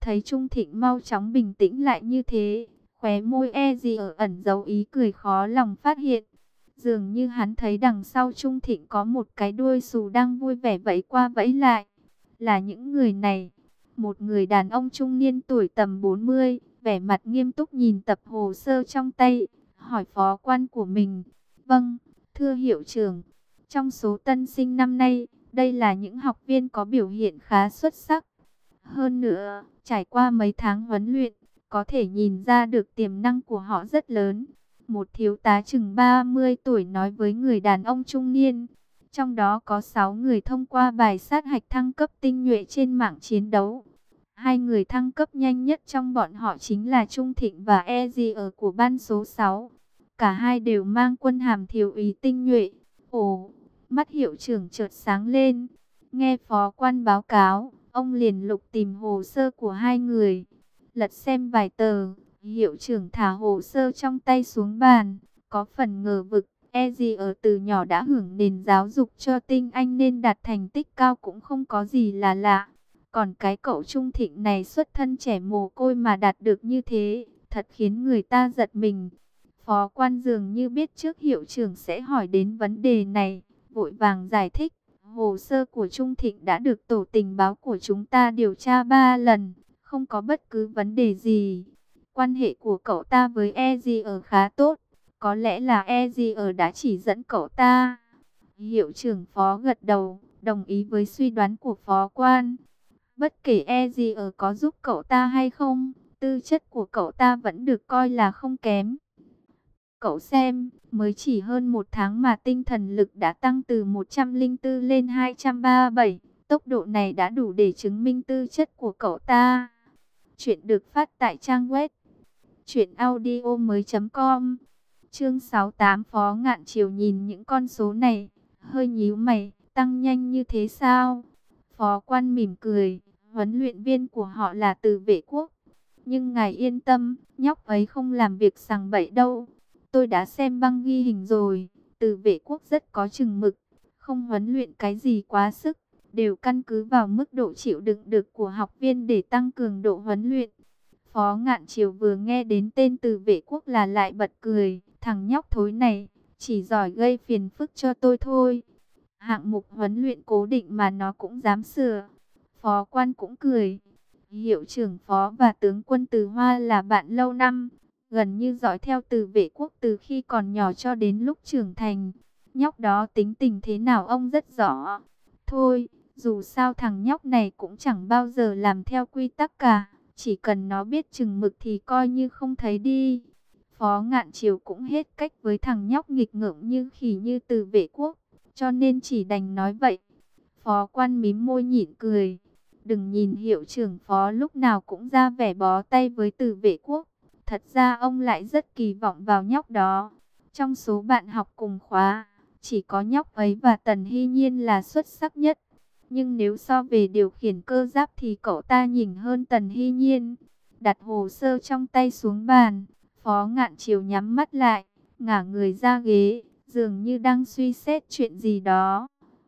Thấy Trung Thịnh mau chóng bình tĩnh lại như thế, khóe môi ở ẩn giấu ý cười khó lòng phát hiện. Dường như hắn thấy đằng sau Trung Thịnh có một cái đuôi xù đang vui vẻ vẫy qua vẫy lại. Là những người này. Một người đàn ông trung niên tuổi tầm 40, vẻ mặt nghiêm túc nhìn tập hồ sơ trong tay, hỏi phó quan của mình. Vâng, thưa hiệu trưởng, trong số tân sinh năm nay, đây là những học viên có biểu hiện khá xuất sắc. Hơn nữa, trải qua mấy tháng huấn luyện, có thể nhìn ra được tiềm năng của họ rất lớn. Một thiếu tá chừng 30 tuổi nói với người đàn ông trung niên. Trong đó có 6 người thông qua bài sát hạch thăng cấp tinh nhuệ trên mạng chiến đấu. Hai người thăng cấp nhanh nhất trong bọn họ chính là Trung Thịnh và ở của ban số 6. Cả hai đều mang quân hàm thiếu úy tinh nhuệ. Ồ, mắt hiệu trưởng chợt sáng lên. Nghe phó quan báo cáo, ông liền lục tìm hồ sơ của hai người. Lật xem vài tờ, hiệu trưởng thả hồ sơ trong tay xuống bàn, có phần ngờ vực. Ở từ nhỏ đã hưởng nền giáo dục cho tinh anh nên đạt thành tích cao cũng không có gì là lạ. Còn cái cậu Trung Thịnh này xuất thân trẻ mồ côi mà đạt được như thế, thật khiến người ta giật mình. Phó quan dường như biết trước hiệu trưởng sẽ hỏi đến vấn đề này, vội vàng giải thích. Hồ sơ của Trung Thịnh đã được tổ tình báo của chúng ta điều tra 3 lần, không có bất cứ vấn đề gì. Quan hệ của cậu ta với ở khá tốt, có lẽ là ở đã chỉ dẫn cậu ta. Hiệu trưởng phó gật đầu, đồng ý với suy đoán của phó quan. Bất kể ở có giúp cậu ta hay không, tư chất của cậu ta vẫn được coi là không kém. Cậu xem, mới chỉ hơn một tháng mà tinh thần lực đã tăng từ 104 lên 237. Tốc độ này đã đủ để chứng minh tư chất của cậu ta. Chuyện được phát tại trang web truyệnaudiomoi.com. Chương 68. Phó Ngạn Triều nhìn những con số này, hơi nhíu mày, tăng nhanh như thế sao? Phó quan mỉm cười, huấn luyện viên của họ là từ vệ quốc. Nhưng ngài yên tâm, nhóc ấy không làm việc sằng bậy đâu. Tôi đã xem băng ghi hình rồi, từ vệ quốc rất có chừng mực, không huấn luyện cái gì quá sức, đều căn cứ vào mức độ chịu đựng được của học viên để tăng cường độ huấn luyện. Phó Ngạn Triều vừa nghe đến tên từ vệ quốc là lại bật cười, thằng nhóc thối này, chỉ giỏi gây phiền phức cho tôi thôi. Hạng mục huấn luyện cố định mà nó cũng dám sửa. Phó quan cũng cười. Hiệu trưởng phó và tướng quân Từ Hoa là bạn lâu năm, gần như dõi theo từ vệ quốc từ khi còn nhỏ cho đến lúc trưởng thành. Nhóc đó tính tình thế nào ông rất rõ. Thôi, dù sao thằng nhóc này cũng chẳng bao giờ làm theo quy tắc cả. Chỉ cần nó biết chừng mực thì coi như không thấy đi. Phó Ngạn Triều cũng hết cách với thằng nhóc nghịch ngợm như khỉ như từ vệ quốc, cho nên chỉ đành nói vậy. Phó quan mím môi nhịn cười. Đừng nhìn hiệu trưởng phó lúc nào cũng ra vẻ bó tay với từ vệ quốc. Thật ra ông lại rất kỳ vọng vào nhóc đó. Trong số bạn học cùng khóa, chỉ có nhóc ấy và Tần Hy Nhiên là xuất sắc nhất. Nhưng nếu so về điều khiển cơ giáp thì cậu ta nhỉnh hơn Tần Hy Nhiên. Đặt hồ sơ trong tay xuống bàn, Phó Ngạn Triều nhắm mắt lại, ngả người ra ghế, dường như đang suy xét chuyện gì đó.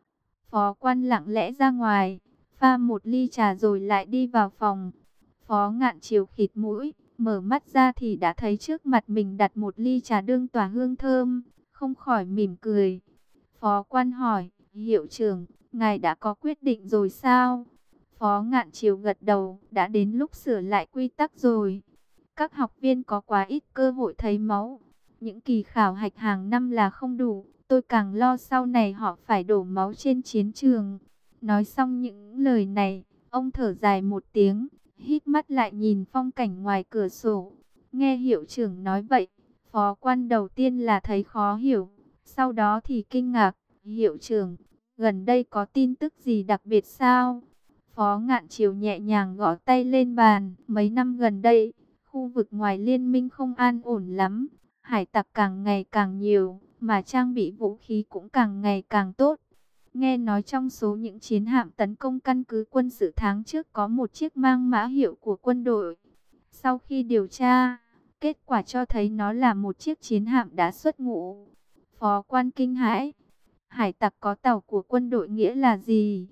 Phó quan lặng lẽ ra ngoài, pha một ly trà rồi lại đi vào phòng. Phó Ngạn Triều khịt mũi, mở mắt ra thì đã thấy trước mặt mình đặt một ly trà đương tỏa hương thơm, không khỏi mỉm cười. Phó quan hỏi, hiệu trưởng, ngài đã có quyết định rồi sao? Phó Ngạn Triều gật đầu, đã đến lúc sửa lại quy tắc rồi. Các học viên có quá ít cơ hội thấy máu. Những kỳ khảo hạch hàng năm là không đủ. Tôi càng lo sau này họ phải đổ máu trên chiến trường. Nói xong những lời này, ông thở dài một tiếng, hít mắt lại nhìn phong cảnh ngoài cửa sổ. Nghe hiệu trưởng nói vậy, phó quan đầu tiên là thấy khó hiểu, sau đó thì kinh ngạc. Hiệu trưởng, gần đây có tin tức gì đặc biệt sao? Phó Ngạn Triều nhẹ nhàng gõ tay lên bàn. Mấy năm gần đây, khu vực ngoài liên minh không an ổn lắm. Hải tặc càng ngày càng nhiều, mà trang bị vũ khí cũng càng ngày càng tốt. Nghe nói trong số những chiến hạm tấn công căn cứ quân sự tháng trước có một chiếc mang mã hiệu của quân đội. Sau khi điều tra, kết quả cho thấy nó là một chiếc chiến hạm đã xuất ngũ. Phó quan kinh hãi. Hải tặc có tàu của quân đội nghĩa là gì?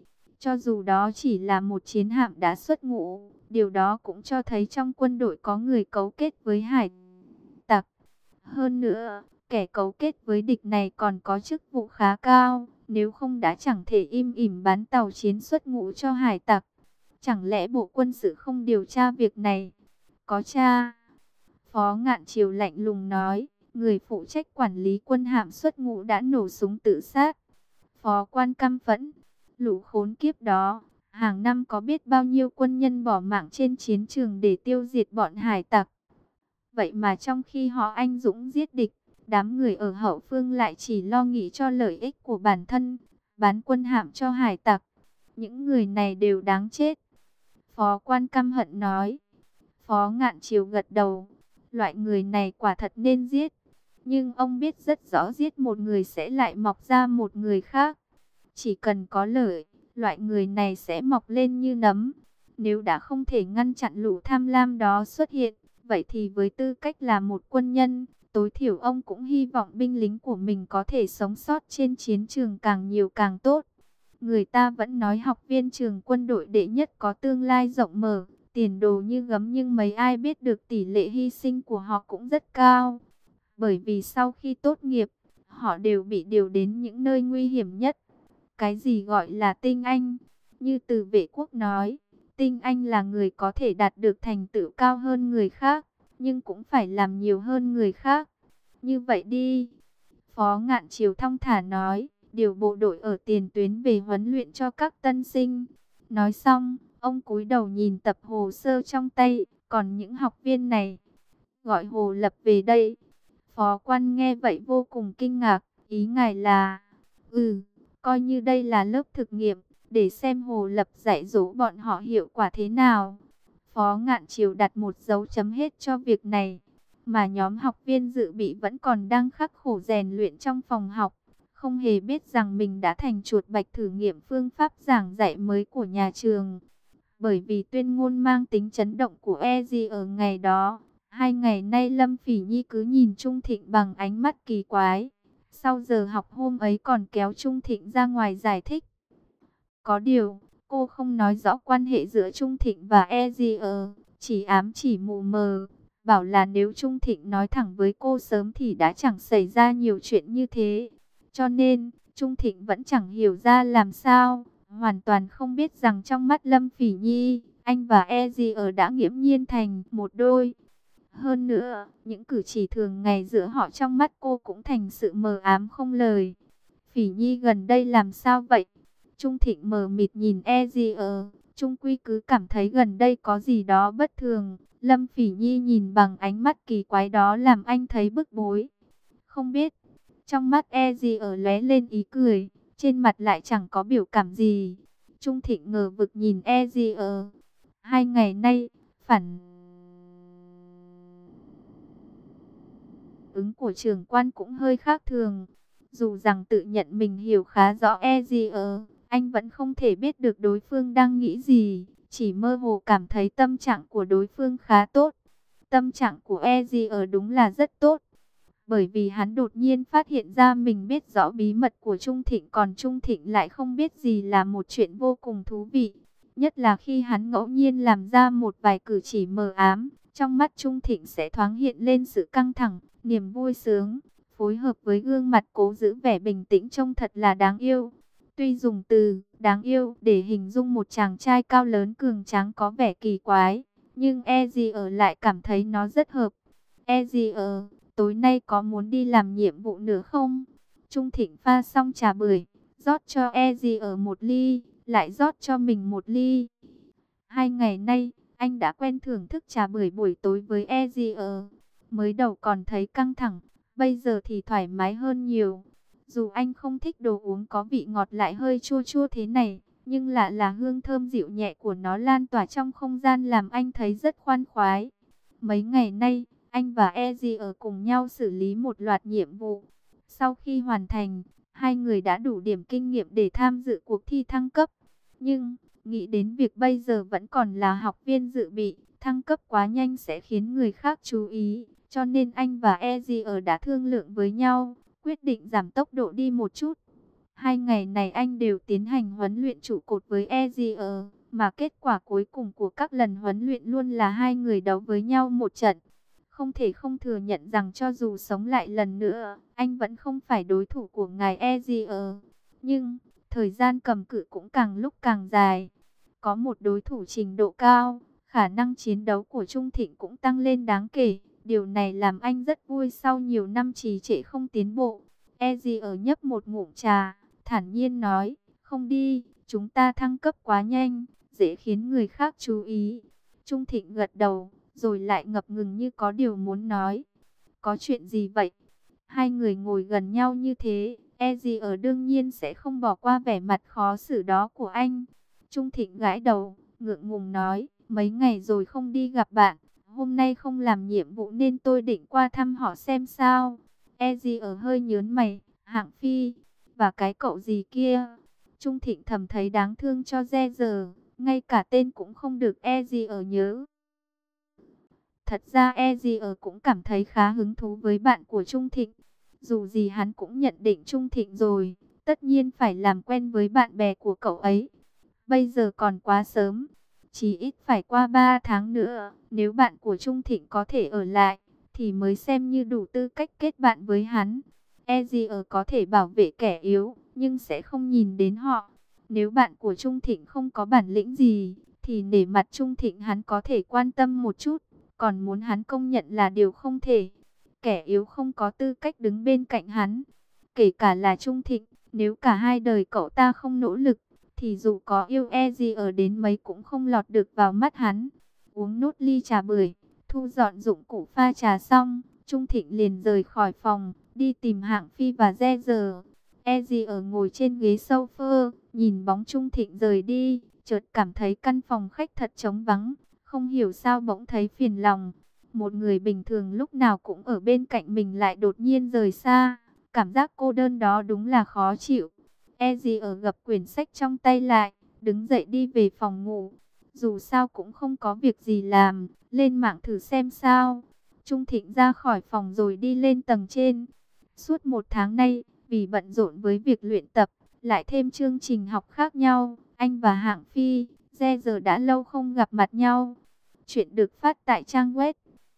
Cho dù đó chỉ là một chiến hạm đã xuất ngũ, điều đó cũng cho thấy trong quân đội có người cấu kết với hải tặc. Hơn nữa, kẻ cấu kết với địch này còn có chức vụ khá cao, nếu không đã chẳng thể im ỉm bán tàu chiến xuất ngũ cho hải tặc. Chẳng lẽ Bộ Quân sự không điều tra việc này? Có tra. Phó Ngạn Triều lạnh lùng nói, người phụ trách quản lý quân hạm xuất ngũ đã nổ súng tự sát. Phó Quan căm phẫn, lũ khốn kiếp đó, hàng năm có biết bao nhiêu quân nhân bỏ mạng trên chiến trường để tiêu diệt bọn hải tặc. Vậy mà trong khi họ anh dũng giết địch, đám người ở hậu phương lại chỉ lo nghĩ cho lợi ích của bản thân, bán quân hạm cho hải tặc. Những người này đều đáng chết. Phó Quan căm hận nói. Phó Ngạn Triều gật đầu. Loại người này quả thật nên giết. Nhưng ông biết rất rõ giết một người sẽ lại mọc ra một người khác. Chỉ cần có lợi, loại người này sẽ mọc lên như nấm. Nếu đã không thể ngăn chặn lũ tham lam đó xuất hiện, vậy thì với tư cách là một quân nhân, tối thiểu ông cũng hy vọng binh lính của mình có thể sống sót trên chiến trường càng nhiều càng tốt. Người ta vẫn nói học viên trường quân đội đệ nhất có tương lai rộng mở, tiền đồ như gấm, nhưng mấy ai biết được tỷ lệ hy sinh của họ cũng rất cao. Bởi vì sau khi tốt nghiệp, họ đều bị điều đến những nơi nguy hiểm nhất. Cái gì gọi là tinh anh? Như Từ Vệ Quốc nói, tinh anh là người có thể đạt được thành tựu cao hơn người khác, nhưng cũng phải làm nhiều hơn người khác. Như vậy đi. Phó Ngạn Triều thong thả nói, điều bộ đội ở tiền tuyến về huấn luyện cho các tân sinh. Nói xong, ông cúi đầu nhìn tập hồ sơ trong tay, còn những học viên này, gọi Hồ Lập về đây. Phó Quan nghe vậy vô cùng kinh ngạc, ý ngài là, coi như đây là lớp thực nghiệm, để xem Hồ Lập dạy dỗ bọn họ hiệu quả thế nào. Phó Ngạn Triều đặt một dấu chấm hết cho việc này, mà nhóm học viên dự bị vẫn còn đang khắc khổ rèn luyện trong phòng học, không hề biết rằng mình đã thành chuột bạch thử nghiệm phương pháp giảng dạy mới của nhà trường. Bởi vì tuyên ngôn mang tính chấn động của EG ở ngày đó, 2 ngày nay Lâm Phỉ Nhi cứ nhìn Trung Thịnh bằng ánh mắt kỳ quái. Sau giờ học hôm ấy còn kéo Trung Thịnh ra ngoài giải thích. Có điều, cô không nói rõ quan hệ giữa Trung Thịnh và EGE, chỉ ám chỉ mù mờ, bảo là nếu Trung Thịnh nói thẳng với cô sớm thì đã chẳng xảy ra nhiều chuyện như thế. Cho nên, Trung Thịnh vẫn chẳng hiểu ra làm sao, hoàn toàn không biết rằng trong mắt Lâm Phỉ Nhi, anh và EGE đã nghiễm nhiên thành một đôi. Hơn nữa, những cử chỉ thường ngày giữa họ trong mắt cô cũng thành sự mờ ám không lời. Phỉ Nhi gần đây làm sao vậy? Trung Thịnh mờ mịt nhìn EGE, Trung Quy cứ cảm thấy gần đây có gì đó bất thường. Lâm Phỉ Nhi nhìn bằng ánh mắt kỳ quái đó làm anh thấy bức bối. Không biết, trong mắt EGE lóe lên ý cười, trên mặt lại chẳng có biểu cảm gì. Trung Thịnh ngờ vực nhìn EGE. 2 ngày nay, phản ứng của trưởng quan cũng hơi khác thường. Dù rằng tự nhận mình hiểu khá rõ EGE, anh vẫn không thể biết được đối phương đang nghĩ gì, chỉ mơ hồ cảm thấy tâm trạng của đối phương khá tốt. Tâm trạng của EGE đúng là rất tốt, bởi vì hắn đột nhiên phát hiện ra mình biết rõ bí mật của Trung Thịnh, còn Trung Thịnh lại không biết gì, là một chuyện vô cùng thú vị. Nhất là khi hắn ngẫu nhiên làm ra một vài cử chỉ mờ ám, trong mắt Trung Thịnh sẽ thoáng hiện lên sự căng thẳng, niềm vui sướng, phối hợp với gương mặt cố giữ vẻ bình tĩnh trông thật là đáng yêu. Tuy dùng từ đáng yêu để hình dung một chàng trai cao lớn cường tráng có vẻ kỳ quái, nhưng EGE lại cảm thấy nó rất hợp. EGE, tối nay có muốn đi làm nhiệm vụ nữa không? Trung Thịnh pha xong trà bưởi, rót cho EGE một ly, lại rót cho mình một ly. 2 ngày nay, anh đã quen thưởng thức trà bưởi buổi tối với EGE. Mới đầu còn thấy căng thẳng, bây giờ thì thoải mái hơn nhiều. Dù anh không thích đồ uống có vị ngọt lại hơi chua chua thế này, nhưng lạ là hương thơm dịu nhẹ của nó lan tỏa trong không gian làm anh thấy rất khoan khoái. Mấy ngày nay, anh và EGE cùng nhau xử lý một loạt nhiệm vụ. Sau khi hoàn thành, hai người đã đủ điểm kinh nghiệm để tham dự cuộc thi thăng cấp. Nhưng, nghĩ đến việc bây giờ vẫn còn là học viên dự bị, thăng cấp quá nhanh sẽ khiến người khác chú ý. Cho nên anh và EGE đã thương lượng với nhau, quyết định giảm tốc độ đi một chút. 2 ngày này anh đều tiến hành huấn luyện trụ cột với Ezier, mà kết quả cuối cùng của các lần huấn luyện luôn là hai người đấu với nhau một trận. Không thể không thừa nhận rằng cho dù sống lại lần nữa, anh vẫn không phải đối thủ của ngài Ezier. Nhưng, thời gian cầm cự cũng càng lúc càng dài. Có một đối thủ trình độ cao, khả năng chiến đấu của Trung Thịnh cũng tăng lên đáng kể. Điều này làm anh rất vui sau nhiều năm trì trệ không tiến bộ. Ezier nhấp một ngụm trà, thản nhiên nói, không đi, chúng ta thăng cấp quá nhanh, dễ khiến người khác chú ý. Trung Thịnh gật đầu, rồi lại ngập ngừng như có điều muốn nói. Có chuyện gì vậy? Hai người ngồi gần nhau như thế, Ezier đương nhiên sẽ không bỏ qua vẻ mặt khó xử đó của anh. Trung Thịnh gãi đầu, ngượng ngùng nói, mấy ngày rồi không đi gặp bạn, hôm nay không làm nhiệm vụ nên tôi định qua thăm họ xem sao. Ezier hơi nhớn mày, Hạng Phi, và cái cậu gì kia. Trung Thịnh thầm thấy đáng thương cho Ezier, ngay cả tên cũng không được Ezier nhớ. Thật ra Ezier cũng cảm thấy khá hứng thú với bạn của Trung Thịnh. Dù gì hắn cũng nhận định Trung Thịnh rồi, tất nhiên phải làm quen với bạn bè của cậu ấy. Bây giờ còn quá sớm, chỉ ít phải qua 3 tháng nữa, nếu bạn của Trung Thịnh có thể ở lại, thì mới xem như đủ tư cách kết bạn với hắn. Ezier có thể bảo vệ kẻ yếu, nhưng sẽ không nhìn đến họ. Nếu bạn của Trung Thịnh không có bản lĩnh gì, thì nể mặt Trung Thịnh hắn có thể quan tâm một chút, còn muốn hắn công nhận là điều không thể. Kẻ yếu không có tư cách đứng bên cạnh hắn, kể cả là Trung Thịnh. Nếu cả hai đời cậu ta không nỗ lực, thì dù có yêu Ezier đến mấy cũng không lọt được vào mắt hắn. Uống nốt ly trà bưởi, thu dọn dụng cụ pha trà xong, Trung Thịnh liền rời khỏi phòng, đi tìm Hạng Phi và Ezier. Ezier ngồi trên ghế sofa, nhìn bóng Trung Thịnh rời đi, chợt cảm thấy căn phòng khách thật trống vắng, không hiểu sao bỗng thấy phiền lòng. Một người bình thường lúc nào cũng ở bên cạnh mình lại đột nhiên rời xa, cảm giác cô đơn đó đúng là khó chịu. Ezier gập quyển sách trong tay lại, đứng dậy đi về phòng ngủ. Dù sao cũng không có việc gì làm, lên mạng thử xem sao. Trung Thịnh ra khỏi phòng rồi đi lên tầng trên. Suốt 1 tháng nay, vì bận rộn với việc luyện tập, lại thêm chương trình học khác nhau, anh và Hạng Phi, giờ đã lâu không gặp mặt nhau. Chuyện được phát tại trang web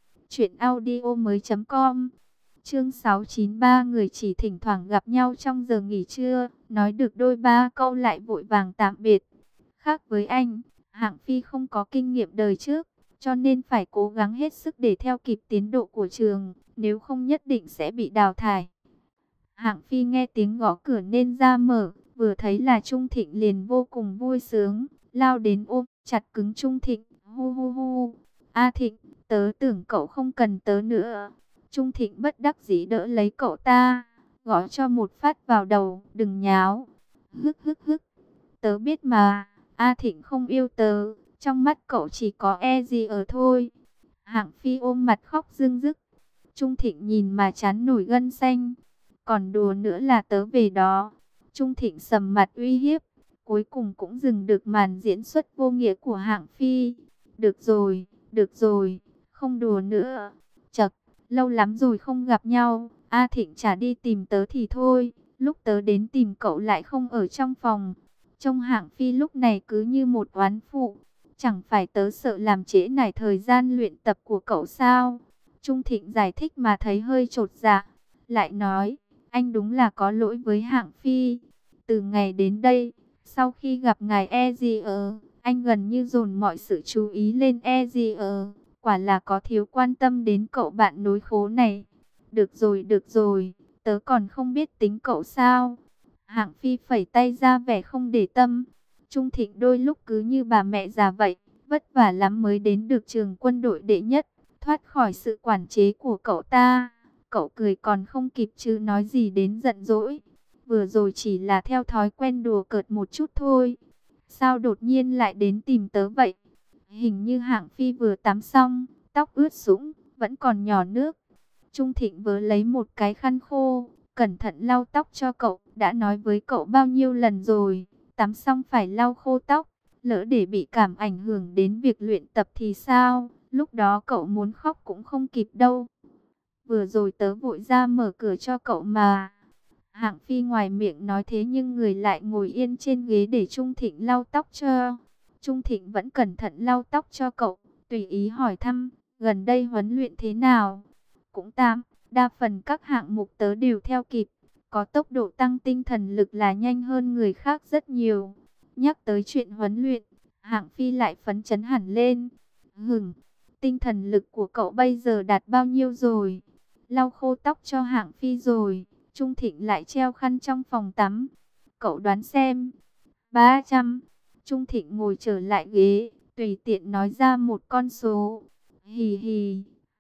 truyệnaudiomoi.com. Chương 693, người chỉ thỉnh thoảng gặp nhau trong giờ nghỉ trưa, nói được đôi ba câu lại vội vàng tạm biệt. Khác với anh, Hạng Phi không có kinh nghiệm đời trước, cho nên phải cố gắng hết sức để theo kịp tiến độ của trường, nếu không nhất định sẽ bị đào thải. Hạng Phi nghe tiếng gõ cửa nên ra mở, vừa thấy là Trung Thịnh liền vô cùng vui sướng, lao đến ôm chặt cứng Trung Thịnh, hu hu hu. A Thịnh, tớ tưởng cậu không cần tớ nữa. Trung Thịnh bất đắc dĩ đỡ lấy cậu ta, gõ cho một phát vào đầu, đừng nháo. Hức hức hức, tớ biết mà, A Thịnh không yêu tớ, trong mắt cậu chỉ có Ezier thôi. Hạng Phi ôm mặt khóc rưng rức. Trung Thịnh nhìn mà chán nổi gân xanh. Còn đùa nữa là tớ về đó. Trung Thịnh sầm mặt uy hiếp, cuối cùng cũng dừng được màn diễn xuất vô nghĩa của Hạng Phi. Được rồi, không đùa nữa. Chậc, lâu lắm rồi không gặp nhau, A Thịnh chả đi tìm tớ thì thôi, lúc tớ đến tìm cậu lại không ở trong phòng. Trông Hạng Phi lúc này cứ như một oán phụ, chẳng phải tớ sợ làm trễ nải thời gian luyện tập của cậu sao? Trung Thịnh giải thích mà thấy hơi chột dạ, lại nói, anh đúng là có lỗi với Hạng Phi. Từ ngày đến đây, sau khi gặp ngài Ezier, anh gần như dồn mọi sự chú ý lên Ezier, quả là có thiếu quan tâm đến cậu bạn nối khố này. Được rồi, tớ còn không biết tính cậu sao. Hạng Phi phẩy tay ra vẻ không để tâm. Trung Thịnh đôi lúc cứ như bà mẹ già vậy, vất vả lắm mới đến được trường quân đội đệ nhất, thoát khỏi sự quản chế của cậu ta. Cậu cười còn không kịp chứ nói gì đến giận dỗi. Vừa rồi chỉ là theo thói quen đùa cợt một chút thôi. Sao đột nhiên lại đến tìm tớ vậy? Hình như Hạng Phi vừa tắm xong, tóc ướt sũng, vẫn còn nhỏ nước. Trung Thịnh vớ lấy một cái khăn khô, cẩn thận lau tóc cho cậu. Đã nói với cậu bao nhiêu lần rồi, tắm xong phải lau khô tóc. Lỡ để bị cảm ảnh hưởng đến việc luyện tập thì sao? Lúc đó cậu muốn khóc cũng không kịp đâu. Vừa rồi tớ vội ra mở cửa cho cậu mà. Hạng Phi ngoài miệng nói thế nhưng người lại ngồi yên trên ghế để Trung Thịnh lau tóc cho. Trung Thịnh vẫn cẩn thận lau tóc cho cậu, tùy ý hỏi thăm, gần đây huấn luyện thế nào? Cũng tạm, đa phần các hạng mục tớ đều theo kịp, có tốc độ tăng tinh thần lực là nhanh hơn người khác rất nhiều. Nhắc tới chuyện huấn luyện, Hạng Phi lại phấn chấn hẳn lên. Tinh thần lực của cậu bây giờ đạt bao nhiêu rồi? Lau khô tóc cho Hạng Phi rồi, Trung Thịnh lại treo khăn trong phòng tắm. Cậu đoán xem. 300. Trung Thịnh ngồi trở lại ghế, tùy tiện nói ra một con số. Hì hì,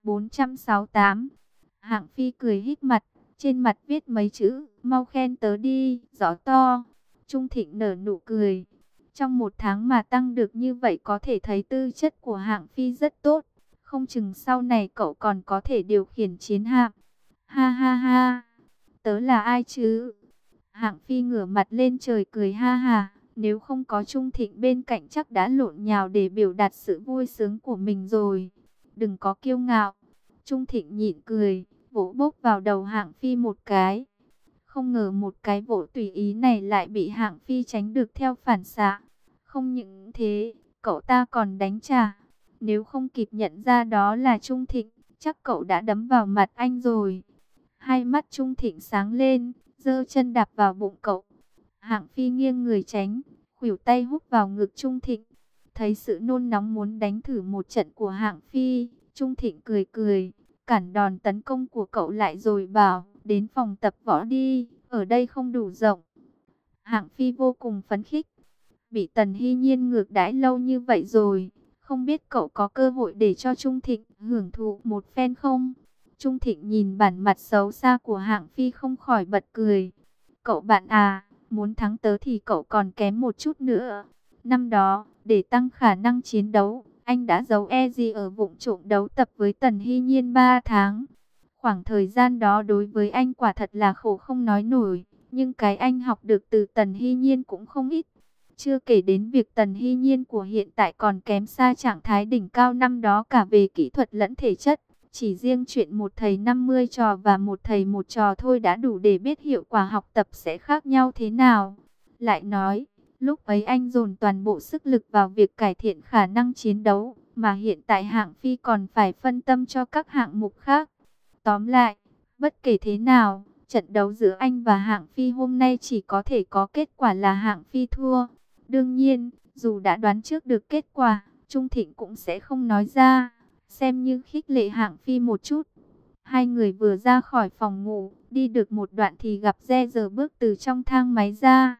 468. Hạng Phi cười híp mặt, trên mặt viết mấy chữ, mau khen tớ đi, rõ to. Trung Thịnh nở nụ cười. Trong một tháng mà tăng được như vậy có thể thấy tư chất của Hạng Phi rất tốt. Không chừng sau này cậu còn có thể điều khiển chiến hạm. Ha ha ha, tớ là ai chứ? Hạng Phi ngửa mặt lên trời cười ha ha. Nếu không có Trung Thịnh bên cạnh chắc đã lộn nhào để biểu đạt sự vui sướng của mình rồi. Đừng có kiêu ngạo. Trung Thịnh nhịn cười, vỗ bốp vào đầu Hạng Phi một cái. Không ngờ một cái vỗ tùy ý này lại bị Hạng Phi tránh được theo phản xạ. Không những thế, cậu ta còn đánh trả. Nếu không kịp nhận ra đó là Trung Thịnh, chắc cậu đã đấm vào mặt anh rồi. Hai mắt Trung Thịnh sáng lên, giơ chân đạp vào bụng cậu. Hạng Phi nghiêng người tránh, khuỷu tay húc vào ngực Trung Thịnh. Thấy sự nôn nóng muốn đánh thử một trận của Hạng Phi, Trung Thịnh cười cười, cản đòn tấn công của cậu lại rồi bảo, đến phòng tập võ đi, ở đây không đủ rộng. Hạng Phi vô cùng phấn khích, bị Tần Hy Nhiên ngược đãi lâu như vậy rồi, không biết cậu có cơ hội để cho Trung Thịnh hưởng thụ một phen không? Trung Thịnh nhìn bản mặt xấu xa của Hạng Phi không khỏi bật cười. Cậu bạn à, muốn thắng tớ thì cậu còn kém một chút nữa. Năm đó, để tăng khả năng chiến đấu, anh đã giấu gì ở vụng trộm đấu tập với Tần Hy Nhiên 3 tháng. Khoảng thời gian đó đối với anh quả thật là khổ không nói nổi, nhưng cái anh học được từ Tần Hy Nhiên cũng không ít. Chưa kể đến việc Tần Hy Nhiên của hiện tại còn kém xa trạng thái đỉnh cao năm đó cả về kỹ thuật lẫn thể chất. Chỉ riêng chuyện một thầy 50 trò và một thầy một trò thôi đã đủ để biết hiệu quả học tập sẽ khác nhau thế nào. Lại nói, lúc ấy anh dồn toàn bộ sức lực vào việc cải thiện khả năng chiến đấu, mà hiện tại Hạng Phi còn phải phân tâm cho các hạng mục khác. Tóm lại, bất kể thế nào, trận đấu giữa anh và Hạng Phi hôm nay chỉ có thể có kết quả là Hạng Phi thua. Đương nhiên, dù đã đoán trước được kết quả, Trung Thịnh cũng sẽ không nói ra, xem như khích lệ Hạng Phi một chút. Hai người vừa ra khỏi phòng ngủ, đi được một đoạn thì gặp Re giờ bước từ trong thang máy ra.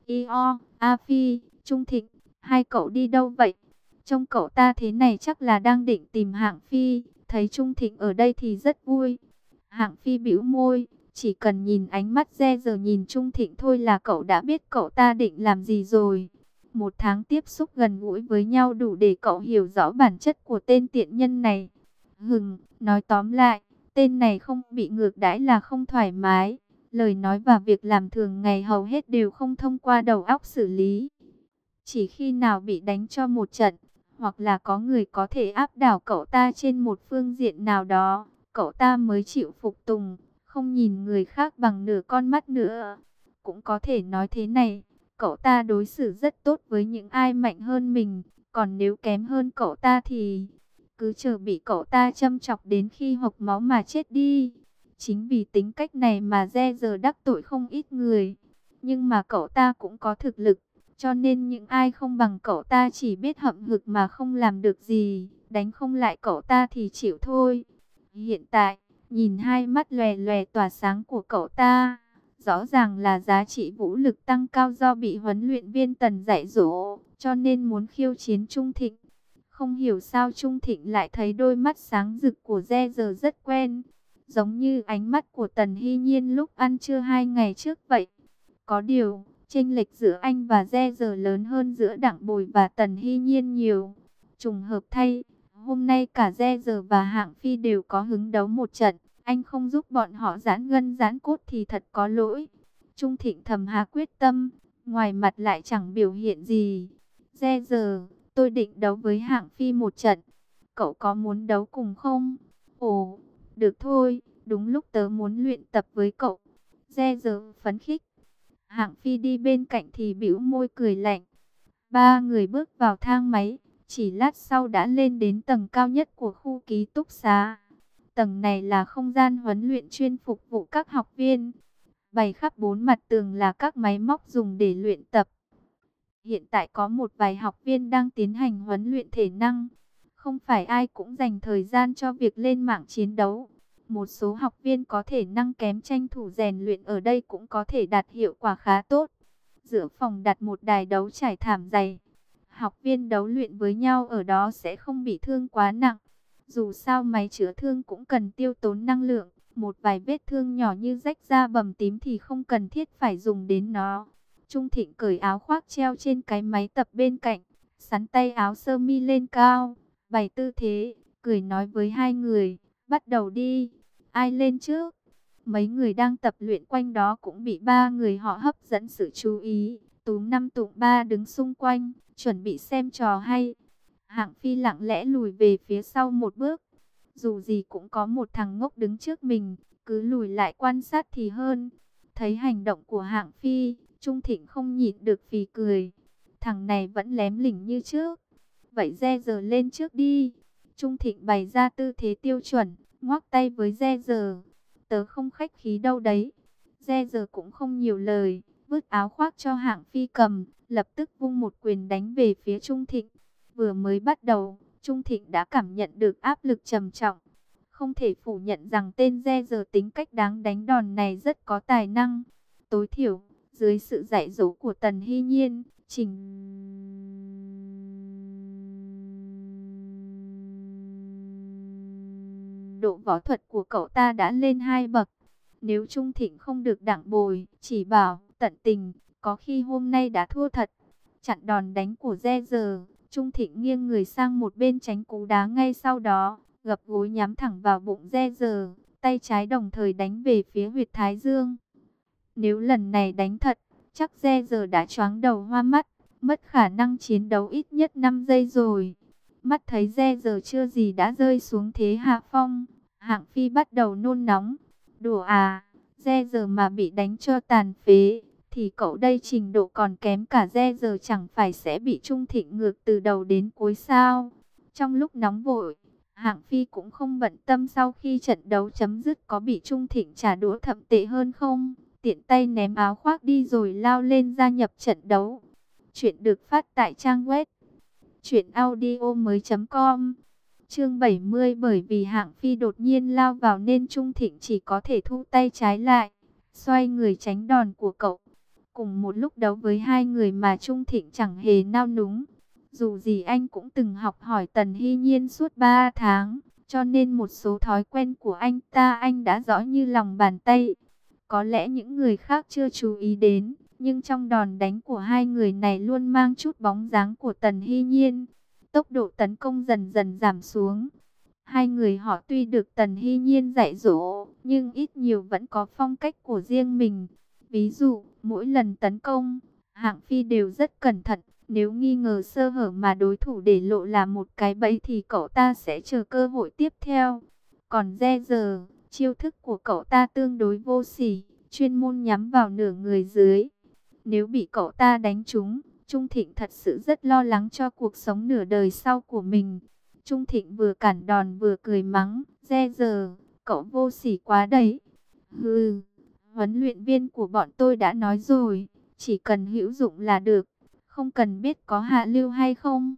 A Phi, Trung Thịnh, hai cậu đi đâu vậy? Trông cậu ta thế này chắc là đang định tìm Hạng Phi, thấy Trung Thịnh ở đây thì rất vui. Hạng Phi bĩu môi, chỉ cần nhìn ánh mắt Re giờ nhìn Trung Thịnh thôi là cậu đã biết cậu ta định làm gì rồi. Một tháng tiếp xúc gần gũi với nhau đủ để cậu hiểu rõ bản chất của tên tiện nhân này. Nói tóm lại, tên này không bị ngược đãi là không thoải mái. Lời nói và việc làm thường ngày hầu hết đều không thông qua đầu óc xử lý. Chỉ khi nào bị đánh cho một trận, hoặc là có người có thể áp đảo cậu ta trên một phương diện nào đó, cậu ta mới chịu phục tùng, không nhìn người khác bằng nửa con mắt nữa. Cũng có thể nói thế này, cậu ta đối xử rất tốt với những ai mạnh hơn mình, còn nếu kém hơn cậu ta thì cứ chờ bị cậu ta châm chọc đến khi hộc máu mà chết đi. Chính vì tính cách này mà Re giờ đắc tội không ít người. Nhưng mà cậu ta cũng có thực lực, cho nên những ai không bằng cậu ta chỉ biết hậm hực mà không làm được gì, đánh không lại cậu ta thì chịu thôi. Hiện tại, nhìn hai mắt lòe lòe tỏa sáng của cậu ta, rõ ràng là giá trị vũ lực tăng cao do bị huấn luyện viên Tần dạy dỗ, cho nên muốn khiêu chiến Trung Thịnh. Không hiểu sao Trung Thịnh lại thấy đôi mắt sáng rực của Re giờ rất quen, giống như ánh mắt của Tần Hy Nhiên lúc ăn trưa 2 ngày trước vậy. Có điều, chênh lệch giữa anh và Re giờ lớn hơn giữa Đặng Bồi và Tần Hy Nhiên nhiều. Trùng hợp thay, hôm nay cả Re giờ và Hạng Phi đều có hứng đấu một trận. Anh không giúp bọn họ giãn gân giãn cốt thì thật có lỗi. Trung Thịnh thầm hạ quyết tâm, ngoài mặt lại chẳng biểu hiện gì. Re giờ, tôi định đấu với Hạng Phi một trận. Cậu có muốn đấu cùng không? Ồ, được thôi, đúng lúc tớ muốn luyện tập với cậu. Re giờ phấn khích. Hạng Phi đi bên cạnh thì bĩu môi cười lạnh. Ba người bước vào thang máy, chỉ lát sau đã lên đến tầng cao nhất của khu ký túc xá. Tầng này là không gian huấn luyện chuyên phục vụ các học viên. Bày khắp bốn mặt tường là các máy móc dùng để luyện tập. Hiện tại có một vài học viên đang tiến hành huấn luyện thể năng. Không phải ai cũng dành thời gian cho việc lên mạng chiến đấu. Một số học viên có thể năng kém tranh thủ rèn luyện ở đây cũng có thể đạt hiệu quả khá tốt. Giữa phòng đặt một đài đấu trải thảm dày. Học viên đấu luyện với nhau ở đó sẽ không bị thương quá nặng. Dù sao máy chữa thương cũng cần tiêu tốn năng lượng. Một vài vết thương nhỏ như rách da bầm tím thì không cần thiết phải dùng đến nó. Trung Thịnh cởi áo khoác treo trên cái máy tập bên cạnh, xắn tay áo sơ mi lên cao, bày tư thế, cười nói với hai người, bắt đầu đi, ai lên trước? Mấy người đang tập luyện quanh đó cũng bị ba người họ hấp dẫn sự chú ý, túm năm tụm ba đứng xung quanh, chuẩn bị xem trò hay. Hạng Phi lặng lẽ lùi về phía sau một bước, dù gì cũng có một thằng ngốc đứng trước mình, cứ lùi lại quan sát thì hơn. Thấy hành động của Hạng Phi, Trung Thịnh không nhịn được phì cười. Thằng này vẫn lém lỉnh như trước. Vậy Re giờ lên trước đi. Trung Thịnh bày ra tư thế tiêu chuẩn, ngoắc tay với Re giờ. Tớ không khách khí đâu đấy. Re giờ cũng không nhiều lời, vứt áo khoác cho Hạng Phi cầm, lập tức vung một quyền đánh về phía Trung Thịnh. Vừa mới bắt đầu, Trung Thịnh đã cảm nhận được áp lực trầm trọng. Không thể phủ nhận rằng tên Re giờ tính cách đáng đánh đòn này rất có tài năng. Tối thiểu, dưới sự dạy dỗ của Tần Hy Nhiên, trình độ võ thuật của cậu ta đã lên 2 bậc. Nếu Trung Thịnh không được đặng bồi, chỉ bảo, tận tình, có khi hôm nay đã thua thật. Chặn đòn đánh của Re giờ, Trung Thịnh nghiêng người sang một bên tránh cú đá ngay sau đó, gập gối nhắm thẳng vào bụng Re giờ, tay trái đồng thời đánh về phía huyệt thái dương. Nếu lần này đánh thật, chắc Re giờ đã choáng đầu hoa mắt, mất khả năng chiến đấu ít nhất 5 giây rồi. Mắt thấy Re giờ chưa gì đã rơi xuống thế hạ phong, Hạng Phi bắt đầu nôn nóng. Đùa à, Re giờ mà bị đánh cho tàn phế, thì cậu đây trình độ còn kém cả Re giờ, chẳng phải sẽ bị Trung Thịnh ngược từ đầu đến cuối sao? Trong lúc nóng vội, Hạng Phi cũng không bận tâm sau khi trận đấu chấm dứt có bị Trung Thịnh trả đũa thậm tệ hơn không. Tiện tay ném áo khoác đi rồi lao lên gia nhập trận đấu. Chuyện được phát tại trang web truyệnaudiomoi.com. Chương 70. Bởi vì Hạng Phi đột nhiên lao vào nên Trung Thịnh chỉ có thể thu tay trái lại, xoay người tránh đòn của cậu. Cùng một lúc đấu với hai người mà Trung Thịnh chẳng hề nao núng. Dù gì anh cũng từng học hỏi Tần Hy Nhiên suốt 3 tháng, cho nên một số thói quen của anh ta anh đã rõ như lòng bàn tay. Có lẽ những người khác chưa chú ý đến, nhưng trong đòn đánh của hai người này luôn mang chút bóng dáng của Tần Hy Nhiên. Tốc độ tấn công dần dần giảm xuống. Hai người họ tuy được Tần Hy Nhiên dạy dỗ, nhưng ít nhiều vẫn có phong cách của riêng mình. Ví dụ, mỗi lần tấn công, Hạng Phi đều rất cẩn thận. Nếu nghi ngờ sơ hở mà đối thủ để lộ là một cái bẫy thì cậu ta sẽ chờ cơ hội tiếp theo. Còn Re giờ, chiêu thức của cậu ta tương đối vô sỉ, chuyên môn nhắm vào nửa người dưới. Nếu bị cậu ta đánh trúng, Trung Thịnh thật sự rất lo lắng cho cuộc sống nửa đời sau của mình. Trung Thịnh vừa cản đòn vừa cười mắng, Re giờ, cậu vô sỉ quá đấy. Hừ, huấn luyện viên của bọn tôi đã nói rồi, chỉ cần hữu dụng là được, không cần biết có hạ lưu hay không.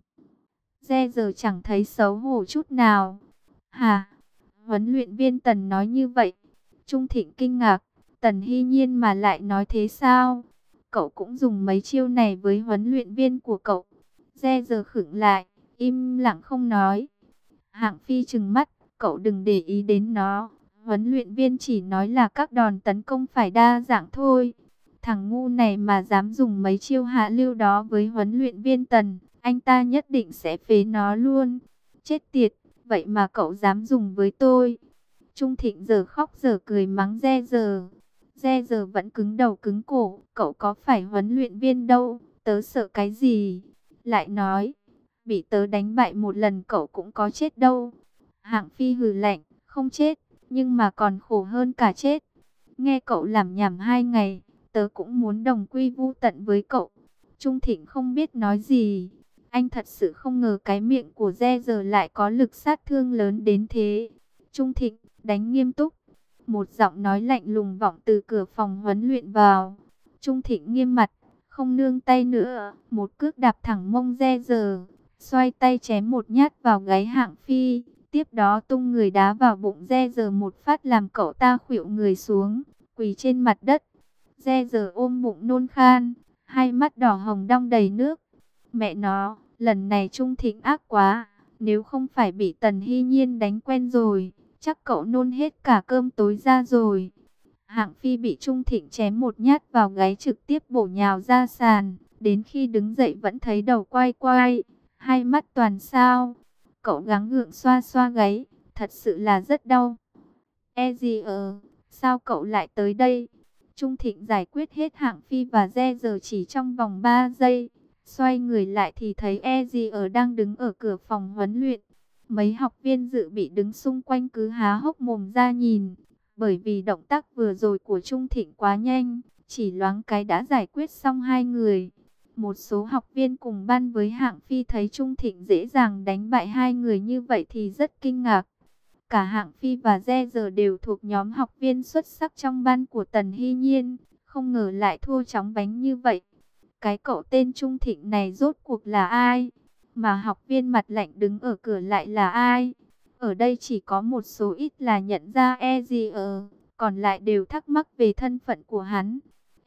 Re giờ chẳng thấy xấu hổ chút nào. Hả? Huấn luyện viên Tần nói như vậy. Trung Thịnh kinh ngạc, Tần Hy Nhiên mà lại nói thế sao? Cậu cũng dùng mấy chiêu này với huấn luyện viên của cậu. Re giờ khựng lại, im lặng không nói. Hạng Phi trừng mắt, cậu đừng để ý đến nó. Huấn luyện viên chỉ nói là các đòn tấn công phải đa dạng thôi. Thằng ngu này mà dám dùng mấy chiêu hạ lưu đó với huấn luyện viên Tần, anh ta nhất định sẽ phế nó luôn. Chết tiệt, vậy mà cậu dám dùng với tôi. Trung Thịnh giờ khóc giờ cười mắng Re giờ. Re giờ vẫn cứng đầu cứng cổ, cậu có phải huấn luyện viên đâu, tớ sợ cái gì? Lại nói, bị tớ đánh bại một lần cậu cũng có chết đâu. Hạng Phi hừ lạnh, không chết, nhưng mà còn khổ hơn cả chết. Nghe cậu làm nhảm 2 ngày, tớ cũng muốn đồng quy vu tận với cậu. Trung Thịnh không biết nói gì. Anh thật sự không ngờ cái miệng của Re giờ lại có lực sát thương lớn đến thế. Trung Thịnh, đánh nghiêm túc. Một giọng nói lạnh lùng vọng từ cửa phòng huấn luyện vào. Trung Thịnh nghiêm mặt, không nương tay nữa. Một cước đạp thẳng mông Re giờ. Xoay tay chém một nhát vào gáy Hạng Phi. Tiếp đó tung người đá vào bụng Re giờ một phát làm cậu ta khuỵu người xuống, quỳ trên mặt đất. Re giờ ôm bụng nôn khan, hai mắt đỏ hồng đong đầy nước. Mẹ nó, lần này Trung Thịnh ác quá. Nếu không phải bị Tần Hy Nhiên đánh quen rồi, chắc cậu nôn hết cả cơm tối ra rồi. Hạng Phi bị Trung Thịnh chém một nhát vào gáy trực tiếp bổ nhào ra sàn. Đến khi đứng dậy vẫn thấy đầu quay quay, hai mắt toàn sao. Cậu gắng gượng xoa xoa gáy, thật sự là rất đau. E gì sao cậu lại tới đây? Trung Thịnh giải quyết hết Hạng Phi và Re giờ chỉ trong vòng 3 giây. Xoay người lại thì thấy E gì đang đứng ở cửa phòng huấn luyện. Mấy học viên dự bị đứng xung quanh cứ há hốc mồm ra nhìn. Bởi vì động tác vừa rồi của Trung Thịnh quá nhanh, chỉ loáng cái đã giải quyết xong 2 người. Một số học viên cùng ban với Hạng Phi thấy Trung Thịnh dễ dàng đánh bại 2 người như vậy thì rất kinh ngạc. Cả Hạng Phi và Re giờ đều thuộc nhóm học viên xuất sắc trong ban của Tần Hy Nhiên, không ngờ lại thua chóng vánh như vậy. Cái cậu tên Trung Thịnh này rốt cuộc là ai? Mà học viên mặt lạnh đứng ở cửa lại là ai? Ở đây chỉ có một số ít là nhận ra EZR, còn lại đều thắc mắc về thân phận của hắn.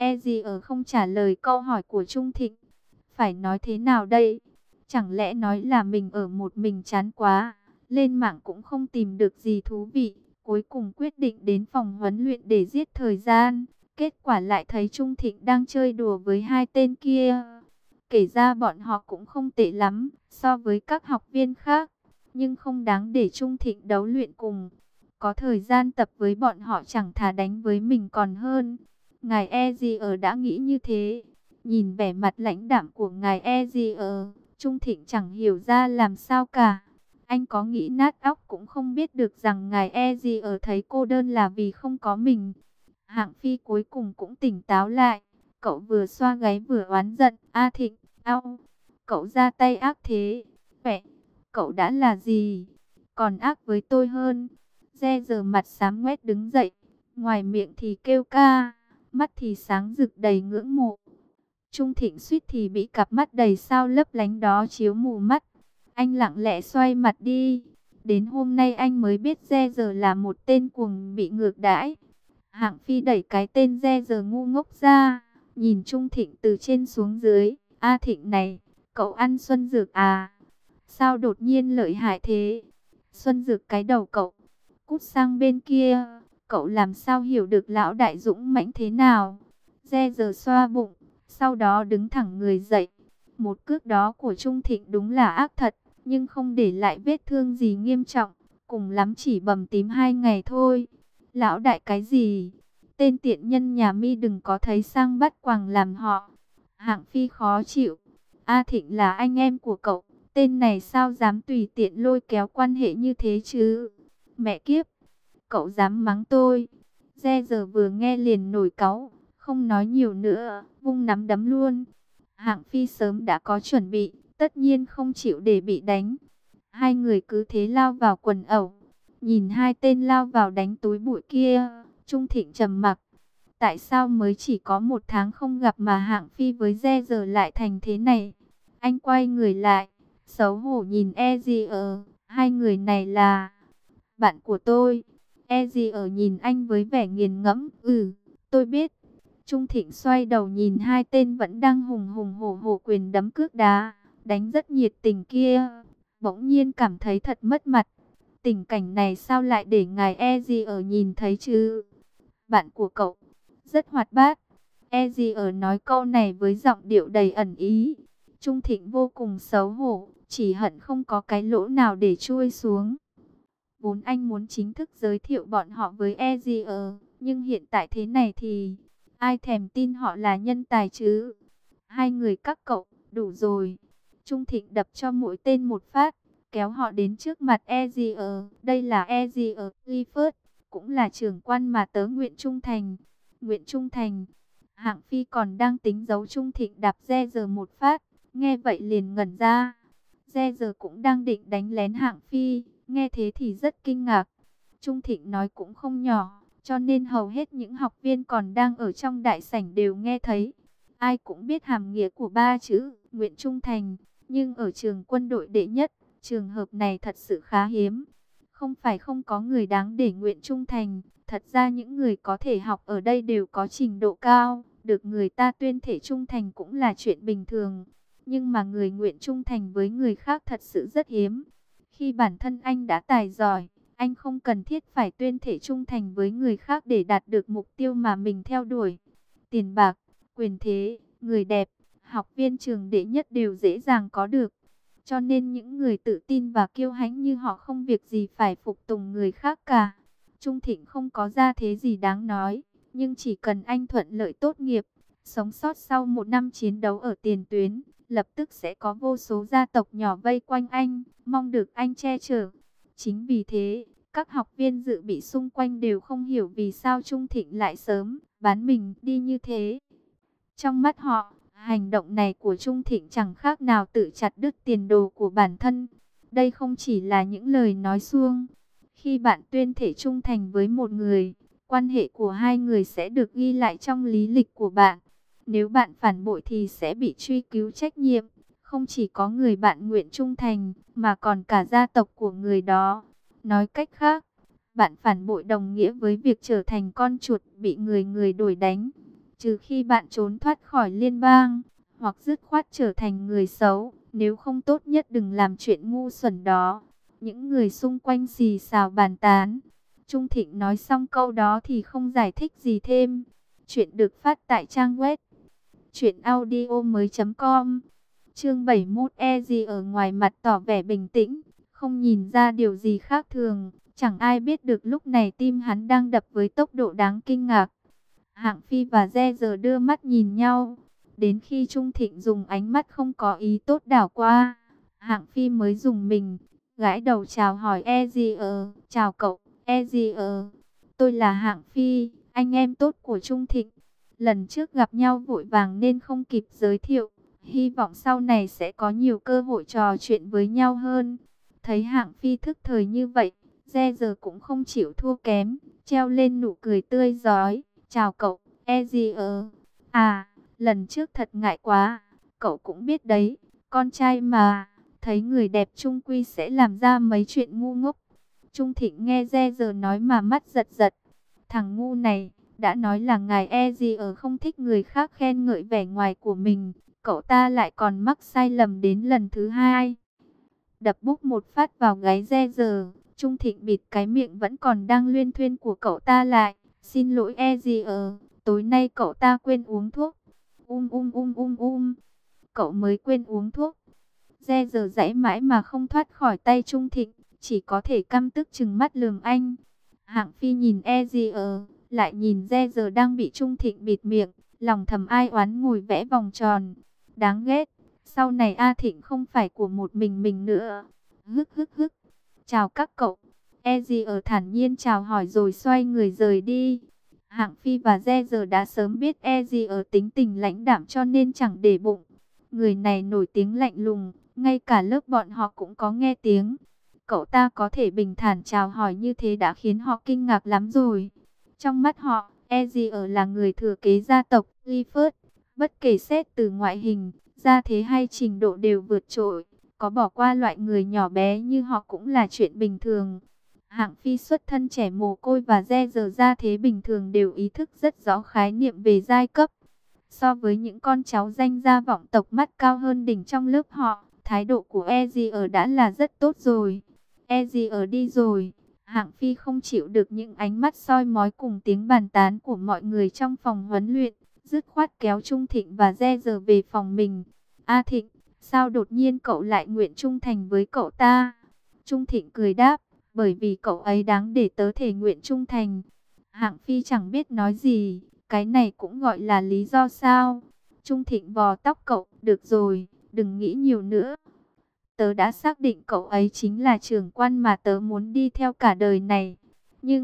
EZR không trả lời câu hỏi của Trung Thịnh. Phải nói thế nào đây? Chẳng lẽ nói là mình ở một mình chán quá, lên mạng cũng không tìm được gì thú vị, cuối cùng quyết định đến phòng huấn luyện để giết thời gian. Kết quả lại thấy Trung Thịnh đang chơi đùa với 2 tên kia. Kể ra bọn họ cũng không tệ lắm so với các học viên khác, nhưng không đáng để Trung Thịnh đấu luyện cùng. Có thời gian tập với bọn họ chẳng thà đánh với mình còn hơn. Ngài EZR đã nghĩ như thế. Nhìn vẻ mặt lãnh đạm của ngài EZR, Trung Thịnh chẳng hiểu ra làm sao cả. Anh có nghĩ nát óc cũng không biết được rằng ngài EZR thấy cô đơn là vì không có mình. Hạng Phi cuối cùng cũng tỉnh táo lại. Cậu vừa xoa gáy vừa oán giận. A Thịnh, ao, cậu ra tay ác thế. Vậy, cậu đã là gì? Còn ác với tôi hơn. Re giờ mặt xám ngoét đứng dậy. Ngoài miệng thì kêu ca, mắt thì sáng rực đầy ngưỡng mộ. Trung Thịnh suýt thì bị cặp mắt đầy sao lấp lánh đó chiếu mù mắt. Anh lặng lẽ xoay mặt đi. Đến hôm nay anh mới biết Re giờ là một tên cuồng bị ngược đãi. Hạng Phi đẩy cái tên Re giờ ngu ngốc ra, nhìn Trung Thịnh từ trên xuống dưới. A Thịnh này, cậu ăn xuân dược à? Sao đột nhiên lợi hại thế? Xuân dược cái đầu cậu. Cút sang bên kia, cậu làm sao hiểu được lão đại dũng mãnh thế nào? Re giờ xoa bụng, sau đó đứng thẳng người dậy. Một cước đó của Trung Thịnh đúng là ác thật, nhưng không để lại vết thương gì nghiêm trọng, cùng lắm chỉ bầm tím 2 ngày thôi. Lão đại cái gì? Tên tiện nhân nhà mi đừng có thấy sang bắt quàng làm họ. Hạng Phi khó chịu. A Thịnh là anh em của cậu, tên này sao dám tùy tiện lôi kéo quan hệ như thế chứ? Mẹ kiếp, cậu dám mắng tôi? Re giờ vừa nghe liền nổi cáu, không nói nhiều nữa, vung nắm đấm luôn. Hạng Phi sớm đã có chuẩn bị, tất nhiên không chịu để bị đánh. 2 người cứ thế lao vào quần ẩu. Nhìn 2 tên lao vào đánh túi bụi kia, Trung Thịnh trầm mặc. Tại sao mới chỉ có 1 tháng không gặp mà Hạng Phi với Re giờ lại thành thế này? Anh quay người lại, xấu hổ nhìn EZR. 2 người này là bạn của tôi. EZR nhìn anh với vẻ nghiền ngẫm. Tôi biết. Trung Thịnh xoay đầu nhìn 2 tên vẫn đang hùng hùng hổ hổ quyền đấm cước đá, đánh rất nhiệt tình kia. Bỗng nhiên cảm thấy thật mất mặt. Tình cảnh này sao lại để ngài EZR nhìn thấy chứ? Bạn của cậu rất hoạt bát. EZR nói câu này với giọng điệu đầy ẩn ý. Trung Thịnh vô cùng xấu hổ, chỉ hận không có cái lỗ nào để chui xuống. Vốn anh muốn chính thức giới thiệu bọn họ với EZR, nhưng hiện tại thế này thì ai thèm tin họ là nhân tài chứ? 2 người các cậu, đủ rồi. Trung Thịnh đập cho mỗi tên một phát, kéo họ đến trước mặt EZR. Đây là EZR Clifford, cũng là trưởng quan mà tớ nguyện trung thành. Nguyện trung thành. Hạng Phi còn đang tính giấu Trung Thịnh đạp re giờ một phát, nghe vậy liền ngẩn ra. Re giờ cũng đang định đánh lén Hạng Phi, nghe thế thì rất kinh ngạc. Trung Thịnh nói cũng không nhỏ, cho nên hầu hết những học viên còn đang ở trong đại sảnh đều nghe thấy. Ai cũng biết hàm nghĩa của ba chữ nguyện trung thành, nhưng ở trường quân đội đệ nhất, trường hợp này thật sự khá hiếm. Không phải không có người đáng để nguyện trung thành, thật ra những người có thể học ở đây đều có trình độ cao, được người ta tuyên thể trung thành cũng là chuyện bình thường. Nhưng mà người nguyện trung thành với người khác thật sự rất hiếm. Khi bản thân anh đã tài giỏi, anh không cần thiết phải tuyên thể trung thành với người khác để đạt được mục tiêu mà mình theo đuổi. Tiền bạc, quyền thế, người đẹp, học viên trường đệ nhất đều dễ dàng có được. Cho nên những người tự tin và kiêu hãnh như họ không việc gì phải phục tùng người khác cả. Trung Thịnh không có gia thế gì đáng nói, nhưng chỉ cần anh thuận lợi tốt nghiệp, sống sót sau một năm chiến đấu ở tiền tuyến, lập tức sẽ có vô số gia tộc nhỏ vây quanh anh, mong được anh che chở. Chính vì thế, các học viên dự bị xung quanh đều không hiểu vì sao Trung Thịnh lại sớm bán mình đi như thế. Trong mắt họ, hành động này của Trung Thịnh chẳng khác nào tự chặt đứt tiền đồ của bản thân. Đây không chỉ là những lời nói suông. Khi bạn tuyên thể trung thành với một người, quan hệ của hai người sẽ được ghi lại trong lý lịch của bạn. Nếu bạn phản bội thì sẽ bị truy cứu trách nhiệm. Không chỉ có người bạn nguyện trung thành, mà còn cả gia tộc của người đó. Nói cách khác, bạn phản bội đồng nghĩa với việc trở thành con chuột bị người người đuổi đánh. Trừ khi bạn trốn thoát khỏi liên bang, hoặc dứt khoát trở thành người xấu, nếu không tốt nhất đừng làm chuyện ngu xuẩn đó. Những người xung quanh xì xào bàn tán. Trung Thịnh nói xong câu đó thì không giải thích gì thêm. Chuyện được phát tại trang web truyệnaudiomoi.com. Chương 71 gì ở ngoài mặt tỏ vẻ bình tĩnh, không nhìn ra điều gì khác thường. Chẳng ai biết được lúc này tim hắn đang đập với tốc độ đáng kinh ngạc. Hạng Phi và Re giờ đưa mắt nhìn nhau. Đến khi Trung Thịnh dùng ánh mắt không có ý tốt đảo qua, Hạng Phi mới dùng mình, gãi đầu chào hỏi chào cậu, tôi là Hạng Phi, anh em tốt của Trung Thịnh. Lần trước gặp nhau vội vàng nên không kịp giới thiệu, hy vọng sau này sẽ có nhiều cơ hội trò chuyện với nhau hơn. Thấy Hạng Phi thức thời như vậy, Re giờ cũng không chịu thua kém, treo lên nụ cười tươi rói. Chào cậu, À, lần trước thật ngại quá, cậu cũng biết đấy, con trai mà, thấy người đẹp chung quy sẽ làm ra mấy chuyện ngu ngốc. Trung Thịnh nghe Re giờ nói mà mắt giật giật. Thằng ngu này, đã nói là ngài không thích người khác khen ngợi vẻ ngoài của mình, cậu ta lại còn mắc sai lầm đến lần thứ hai. Đập búp một phát vào gáy Re giờ, Trung Thịnh bịt cái miệng vẫn còn đang luyên thuyên của cậu ta lại. Xin lỗi tối nay cậu ta quên uống thuốc. Cậu mới quên uống thuốc. Re giờ giãy mãi mà không thoát khỏi tay Trung Thịnh, chỉ có thể căm tức trừng mắt lườm anh. Hạng Phi nhìn lại nhìn Re giờ đang bị Trung Thịnh bịt miệng, lòng thầm ai oán ngồi vẽ vòng tròn. Đáng ghét, sau này A Thịnh không phải của một mình nữa. Hức hức hức. Chào các cậu. Thản nhiên chào hỏi rồi xoay người rời đi. Hạng Phi và Re giờ đã sớm biết tính tình lãnh đạm cho nên chẳng để bụng. Người này nổi tiếng lạnh lùng, ngay cả lớp bọn họ cũng có nghe tiếng. Cậu ta có thể bình thản chào hỏi như thế đã khiến họ kinh ngạc lắm rồi. Trong mắt họ, là người thừa kế gia tộc Clifford. Bất kể xét từ ngoại hình, gia thế hay trình độ đều vượt trội. Có bỏ qua loại người nhỏ bé như họ cũng là chuyện bình thường. Hạng Phi xuất thân trẻ mồ côi và Re giờ gia thế bình thường đều ý thức rất rõ khái niệm về giai cấp. So với những con cháu danh gia vọng tộc mắt cao hơn đỉnh trong lớp họ, thái độ của đã là rất tốt rồi. Đi rồi. Hạng Phi không chịu được những ánh mắt soi mói cùng tiếng bàn tán của mọi người trong phòng huấn luyện, dứt khoát kéo Trung Thịnh và Re giờ về phòng mình. A Thịnh, sao đột nhiên cậu lại nguyện trung thành với cậu ta? Trung Thịnh cười đáp, bởi vì cậu ấy đáng để tớ thể nguyện trung thành. Hạng Phi chẳng biết nói gì, cái này cũng gọi là lý do sao? Trung Thịnh vò tóc cậu, được rồi, đừng nghĩ nhiều nữa. Tớ đã xác định cậu ấy chính là trưởng quan mà tớ muốn đi theo cả đời này. Nhưng,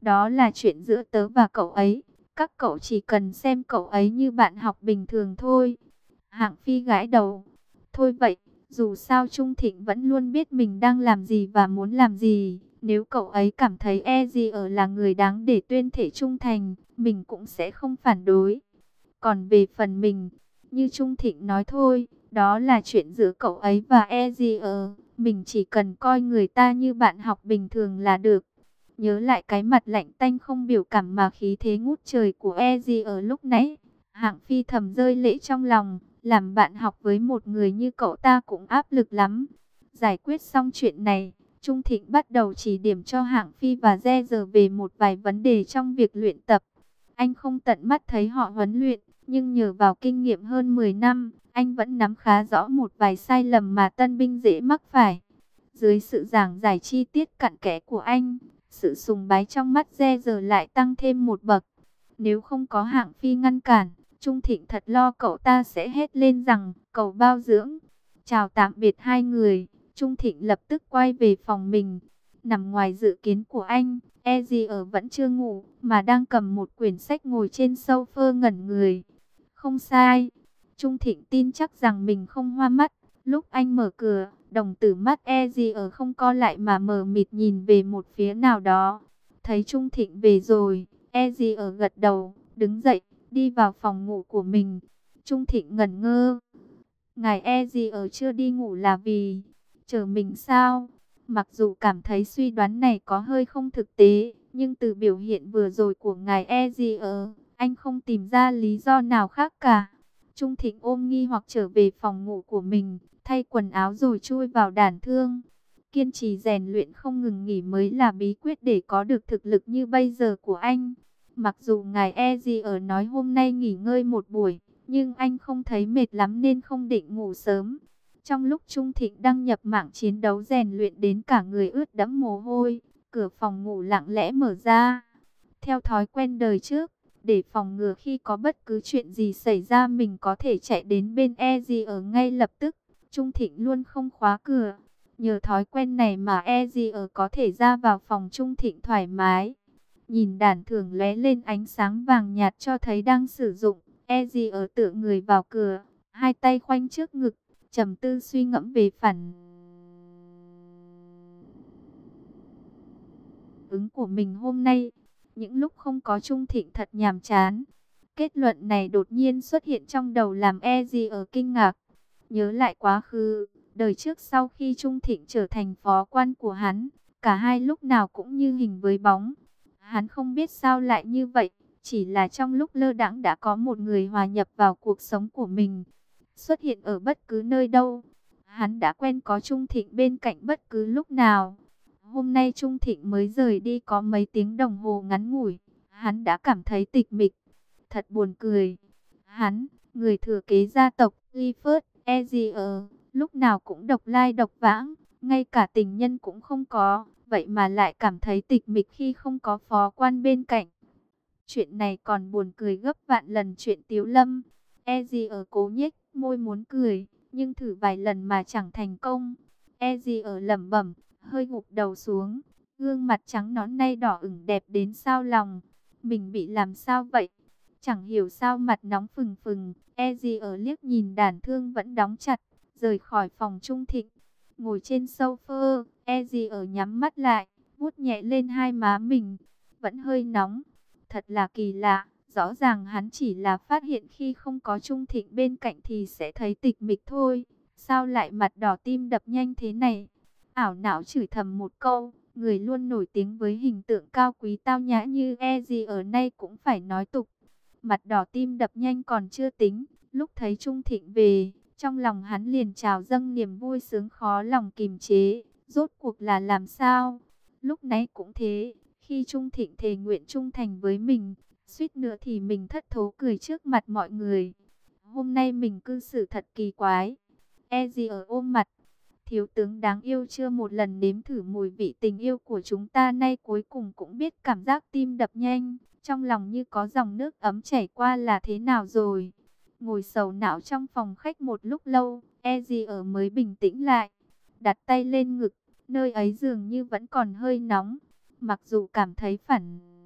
Đó là chuyện giữa tớ và cậu ấy. Các cậu chỉ cần xem cậu ấy như bạn học bình thường thôi. Hạng Phi gãi đầu. Thôi vậy, dù sao Trung Thịnh vẫn luôn biết mình đang làm gì và muốn làm gì. Nếu cậu ấy cảm thấy E.G.R là người đáng để tuyên thệ trung thành, mình cũng sẽ không phản đối. Còn về phần mình, như Trung Thịnh nói thôi, đó là chuyện giữa cậu ấy và E.G.R. Mình chỉ cần coi người ta như bạn học bình thường là được. Nhớ lại cái mặt lạnh tanh không biểu cảm mà khí thế ngút trời của E.G.R lúc nãy. Hạng Phi thầm rơi lệ trong lòng, làm bạn học với một người như cậu ta cũng áp lực lắm. Giải quyết xong chuyện này, Trung Thịnh bắt đầu chỉ điểm cho Hạng Phi và Re về một vài vấn đề trong việc luyện tập. Anh không tận mắt thấy họ huấn luyện, nhưng nhờ vào kinh nghiệm hơn 10 năm, anh vẫn nắm khá rõ một vài sai lầm mà tân binh dễ mắc phải. Dưới sự giảng giải chi tiết cặn kẽ của anh, sự sùng bái trong mắt Re lại tăng thêm một bậc. Nếu không có Hạng Phi ngăn cản, Trung Thịnh thật lo cậu ta sẽ hét lên rằng cầu bao dưỡng. Chào tạm biệt hai người, Trung Thịnh lập tức quay về phòng mình. Nằm ngoài dự kiến của anh, E.G.R vẫn chưa ngủ, mà đang cầm một quyển sách ngồi trên sofa ngẩn người. Không sai, Trung Thịnh tin chắc rằng mình không hoa mắt. Lúc anh mở cửa, đồng tử mắt E.G.R không co lại mà mờ mịt nhìn về một phía nào đó. Thấy Trung Thịnh về rồi, E.G.R gật đầu, đứng dậy, đi vào phòng ngủ của mình. Trung Thịnh ngẩn ngơ. Ngài E.G.R chưa đi ngủ là vì chờ mình sao? Mặc dù cảm thấy suy đoán này có hơi không thực tế, nhưng từ biểu hiện vừa rồi của ngài E.G.R, anh không tìm ra lý do nào khác cả. Trung Thịnh ôm nghi hoặc trở về phòng ngủ của mình, thay quần áo rồi chui vào đàn thương. Kiên trì rèn luyện không ngừng nghỉ mới là bí quyết để có được thực lực như bây giờ của anh. Mặc dù ngài E.G.R nói hôm nay nghỉ ngơi một buổi, nhưng anh không thấy mệt lắm nên không định ngủ sớm. Trong lúc Trung Thịnh đăng nhập mạng chiến đấu rèn luyện đến cả người ướt đẫm mồ hôi, cửa phòng ngủ lặng lẽ mở ra. Theo thói quen đời trước, để phòng ngừa khi có bất cứ chuyện gì xảy ra mình có thể chạy đến bên E.G.R ngay lập tức, Trung Thịnh luôn không khóa cửa. Nhờ thói quen này mà E.G.R có thể ra vào phòng Trung Thịnh thoải mái. Nhìn đàn thường lóe lên ánh sáng vàng nhạt cho thấy đang sử dụng, E.G.R tựa người vào cửa, hai tay khoanh trước ngực, trầm tư suy ngẫm về phản ứng của mình hôm nay. Những lúc không có Trung Thịnh thật nhàm chán. Kết luận này đột nhiên xuất hiện trong đầu làm E.G.R kinh ngạc. Nhớ lại quá khứ, đời trước sau khi Trung Thịnh trở thành phó quan của hắn, cả hai lúc nào cũng như hình với bóng. Hắn không biết sao lại như vậy, chỉ là trong lúc lơ đãng đã có một người hòa nhập vào cuộc sống của mình. Xuất hiện ở bất cứ nơi đâu, hắn đã quen có Trung Thịnh bên cạnh bất cứ lúc nào. Hôm nay Trung Thịnh mới rời đi có mấy tiếng đồng hồ ngắn ngủi, hắn đã cảm thấy tịch mịch. Thật buồn cười. Hắn, người thừa kế gia tộc Clifford E.G.R, lúc nào cũng độc lai độc vãng, ngay cả tình nhân cũng không có, vậy mà lại cảm thấy tịch mịch khi không có phó quan bên cạnh. Chuyện này còn buồn cười gấp vạn lần chuyện Tiếu Lâm. E.G.R cố nhếch môi muốn cười, nhưng thử vài lần mà chẳng thành công. E.G.R lẩm bẩm, hơi gục đầu xuống, gương mặt trắng nõn nay đỏ ửng đẹp đến sao lòng. Mình bị làm sao vậy? Chẳng hiểu sao mặt nóng phừng phừng. E.G.R liếc nhìn đàn thương vẫn đóng chặt, rời khỏi phòng Trung Thịnh. Ngồi trên sofa, E.G.R nhắm mắt lại, vuốt nhẹ lên hai má mình. Vẫn hơi nóng. Thật là kỳ lạ. Rõ ràng hắn chỉ là phát hiện khi không có Trung Thịnh bên cạnh thì sẽ thấy tịch mịch thôi. Sao lại mặt đỏ tim đập nhanh thế này? Ảo não chửi thầm một câu. Người luôn nổi tiếng với hình tượng cao quý tao nhã như E.G.R nay cũng phải nói tục. Mặt đỏ tim đập nhanh còn chưa tính. Lúc thấy Trung Thịnh về, trong lòng hắn liền trào dâng niềm vui sướng khó lòng kìm chế. Rốt cuộc là làm sao? Lúc nãy cũng thế. Khi Trung Thịnh thề nguyện trung thành với mình, suýt nữa thì mình thất thố cười trước mặt mọi người. Hôm nay mình cư xử thật kỳ quái. E.G.R ôm mặt. Thiếu tướng đáng yêu chưa một lần nếm thử mùi vị tình yêu của chúng ta, nay cuối cùng cũng biết cảm giác tim đập nhanh, trong lòng như có dòng nước ấm chảy qua là thế nào rồi. Ngồi sầu não trong phòng khách một lúc lâu, E.G.R mới bình tĩnh lại, đặt tay lên ngực, nơi ấy dường như vẫn còn hơi nóng. Mặc dù cảm thấy phản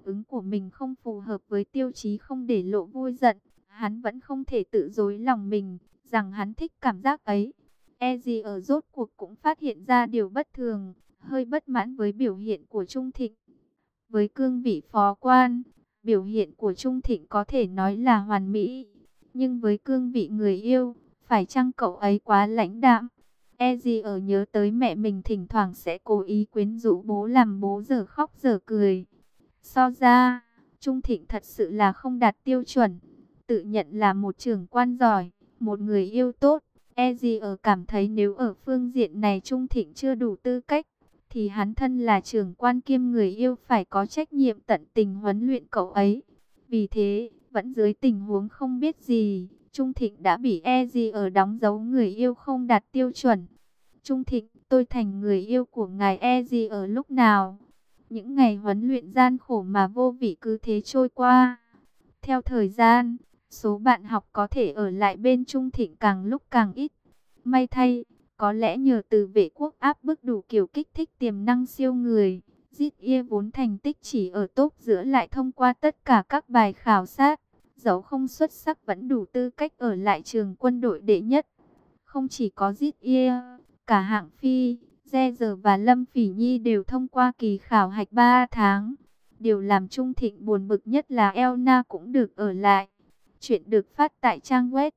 ứng của mình không phù hợp với tiêu chí không để lộ vui giận, hắn vẫn không thể tự dối lòng mình, rằng hắn thích cảm giác ấy. Eji ở rốt cuộc cũng phát hiện ra điều bất thường, hơi bất mãn với biểu hiện của Trung Thịnh. Với cương vị phó quan, biểu hiện của Trung Thịnh có thể nói là hoàn mỹ. Nhưng với cương vị người yêu, phải chăng cậu ấy quá lãnh đạm? Eji ở nhớ tới mẹ mình thỉnh thoảng sẽ cố ý quyến rũ bố làm bố giờ khóc giờ cười. So ra, Trung Thịnh thật sự là không đạt tiêu chuẩn. Tự nhận là một trưởng quan giỏi, một người yêu tốt. Eji ở cảm thấy nếu ở phương diện này Trung Thịnh chưa đủ tư cách, thì hắn thân là trưởng quan kiêm người yêu phải có trách nhiệm tận tình huấn luyện cậu ấy. Vì thế, vẫn dưới tình huống không biết gì, Trung Thịnh đã bị Eji ở đóng dấu người yêu không đạt tiêu chuẩn. Trung Thịnh, tôi thành người yêu của ngài Eji ở lúc nào? Những ngày huấn luyện gian khổ mà vô vị cứ thế trôi qua. Theo thời gian, số bạn học có thể ở lại bên Trung Thịnh càng lúc càng ít. May thay, có lẽ nhờ từ vệ quốc áp bức đủ kiểu kích thích tiềm năng siêu người, Zit vốn thành tích chỉ ở top giữa lại thông qua tất cả các bài khảo sát. Dẫu không xuất sắc vẫn đủ tư cách ở lại trường quân đội đệ nhất. Không chỉ có Zit, cả Hạng Phi, Ze và Lâm Phỉ Nhi đều thông qua kỳ khảo hạch 3 tháng. Điều làm Trung Thịnh buồn bực nhất là Elna cũng được ở lại. Chuyện được phát tại trang web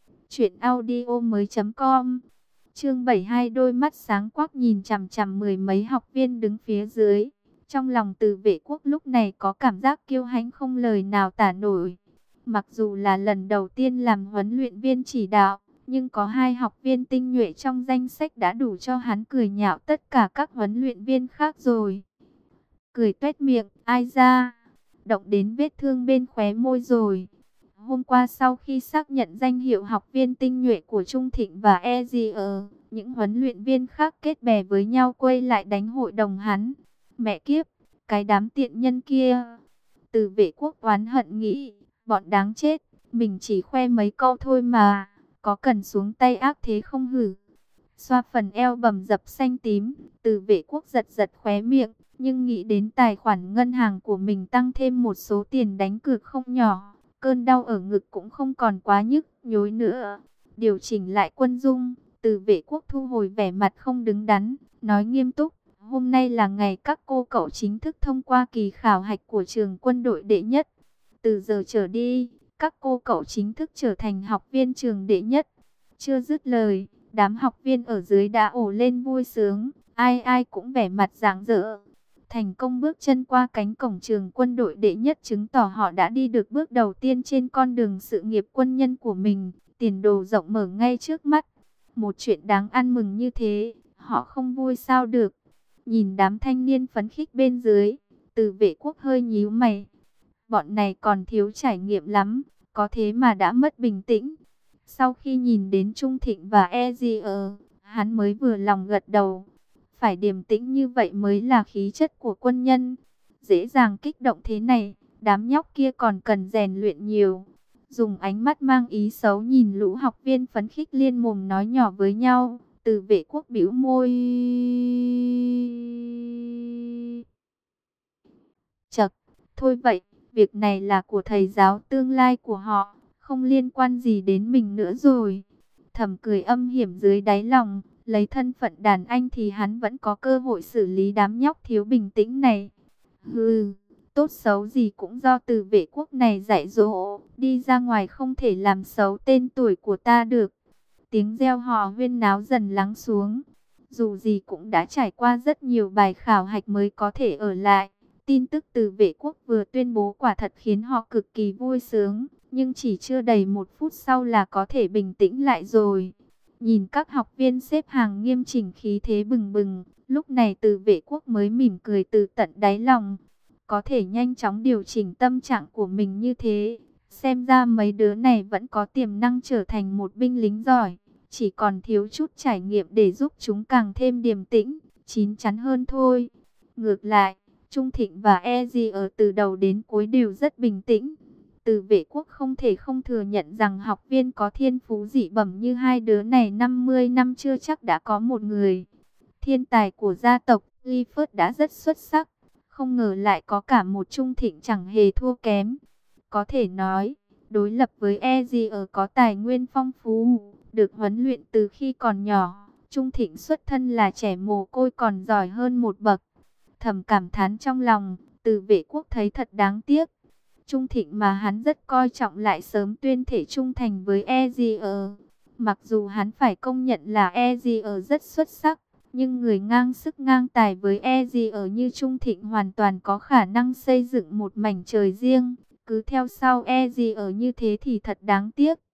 truyệnaudiomoi.com. Chương 72, đôi mắt sáng quắc nhìn chằm chằm mười mấy học viên đứng phía dưới. Trong lòng Từ Vệ Quốc lúc này có cảm giác kiêu hãnh không lời nào tả nổi. Mặc dù là lần đầu tiên làm huấn luyện viên chỉ đạo, nhưng có 2 học viên tinh nhuệ trong danh sách đã đủ cho hắn cười nhạo tất cả các huấn luyện viên khác rồi. Cười tuét miệng, ai ra, động đến vết thương bên khóe môi rồi. Hôm qua sau khi xác nhận danh hiệu học viên tinh nhuệ của Trung Thịnh và Ezier, những huấn luyện viên khác kết bè với nhau quay lại đánh hội đồng hắn. Mẹ kiếp, cái đám tiện nhân kia. Từ Vệ Quốc oán hận nghĩ, bọn đáng chết, mình chỉ khoe mấy câu thôi mà, có cần xuống tay ác thế không hử? Xoa phần eo bầm dập xanh tím, Từ Vệ Quốc giật giật khóe miệng, nhưng nghĩ đến tài khoản ngân hàng của mình tăng thêm một số tiền đánh cược không nhỏ. Cơn đau ở ngực cũng không còn quá nhức nhối nữa. Điều chỉnh lại quân dung, Từ Vệ Quốc thu hồi vẻ mặt không đứng đắn, nói nghiêm túc. Hôm nay là ngày các cô cậu chính thức thông qua kỳ khảo hạch của trường quân đội đệ nhất. Từ giờ trở đi, các cô cậu chính thức trở thành học viên trường đệ nhất. Chưa dứt lời, đám học viên ở dưới đã ồ lên vui sướng. Ai ai cũng vẻ mặt rạng rỡ. Thành công bước chân qua cánh cổng trường quân đội đệ nhất chứng tỏ họ đã đi được bước đầu tiên trên con đường sự nghiệp quân nhân của mình. Tiền đồ rộng mở ngay trước mắt. Một chuyện đáng ăn mừng như thế, họ không vui sao được. Nhìn đám thanh niên phấn khích bên dưới, Từ Vệ Quốc hơi nhíu mày. Bọn này còn thiếu trải nghiệm lắm, có thế mà đã mất bình tĩnh. Sau khi nhìn đến Trung Thịnh và Ezier, hắn mới vừa lòng gật đầu. Phải điềm tĩnh như vậy mới là khí chất của quân nhân. Dễ dàng kích động thế này, đám nhóc kia còn cần rèn luyện nhiều. Dùng ánh mắt mang ý xấu nhìn lũ học viên phấn khích liên mồm nói nhỏ với nhau. Từ Vệ Quốc bĩu môi. Chậc, thôi vậy, việc này là của thầy giáo tương lai của họ, không liên quan gì đến mình nữa rồi. Thầm cười âm hiểm dưới đáy lòng, lấy thân phận đàn anh thì hắn vẫn có cơ hội xử lý đám nhóc thiếu bình tĩnh này. Hừ, tốt xấu gì cũng do Từ Vệ Quốc này dạy dỗ, đi ra ngoài không thể làm xấu tên tuổi của ta được. Tiếng reo hò huyên náo dần lắng xuống. Dù gì cũng đã trải qua rất nhiều bài khảo hạch mới có thể ở lại. Tin tức Từ Vệ Quốc vừa tuyên bố quả thật khiến họ cực kỳ vui sướng. Nhưng chỉ chưa đầy 1 phút sau là có thể bình tĩnh lại rồi. Nhìn các học viên xếp hàng nghiêm chỉnh khí thế bừng bừng. Lúc này Từ Vệ Quốc mới mỉm cười từ tận đáy lòng. Có thể nhanh chóng điều chỉnh tâm trạng của mình như thế. Xem ra mấy đứa này vẫn có tiềm năng trở thành một binh lính giỏi. Chỉ còn thiếu chút trải nghiệm để giúp chúng càng thêm điềm tĩnh, chín chắn hơn thôi. Ngược lại, Trung Thịnh và Eji ở từ đầu đến cuối đều rất bình tĩnh. Từ Vệ Quốc không thể không thừa nhận rằng học viên có thiên phú dị bẩm như hai đứa này 50 năm chưa chắc đã có một người. Thiên tài của gia tộc Clifford đã rất xuất sắc. Không ngờ lại có cả một Trung Thịnh chẳng hề thua kém. Có thể nói, đối lập với Ezreal có tài nguyên phong phú, được huấn luyện từ khi còn nhỏ, Trung Thịnh xuất thân là trẻ mồ côi còn giỏi hơn một bậc. Thầm cảm thán trong lòng, Từ Vệ Quốc thấy thật đáng tiếc. Trung Thịnh mà hắn rất coi trọng lại sớm tuyên thể trung thành với Ezreal. Mặc dù hắn phải công nhận là Ezreal rất xuất sắc, nhưng người ngang sức ngang tài với Ezreal như Trung Thịnh hoàn toàn có khả năng xây dựng một mảnh trời riêng. Cứ theo sau Ezreal như thế thì thật đáng tiếc.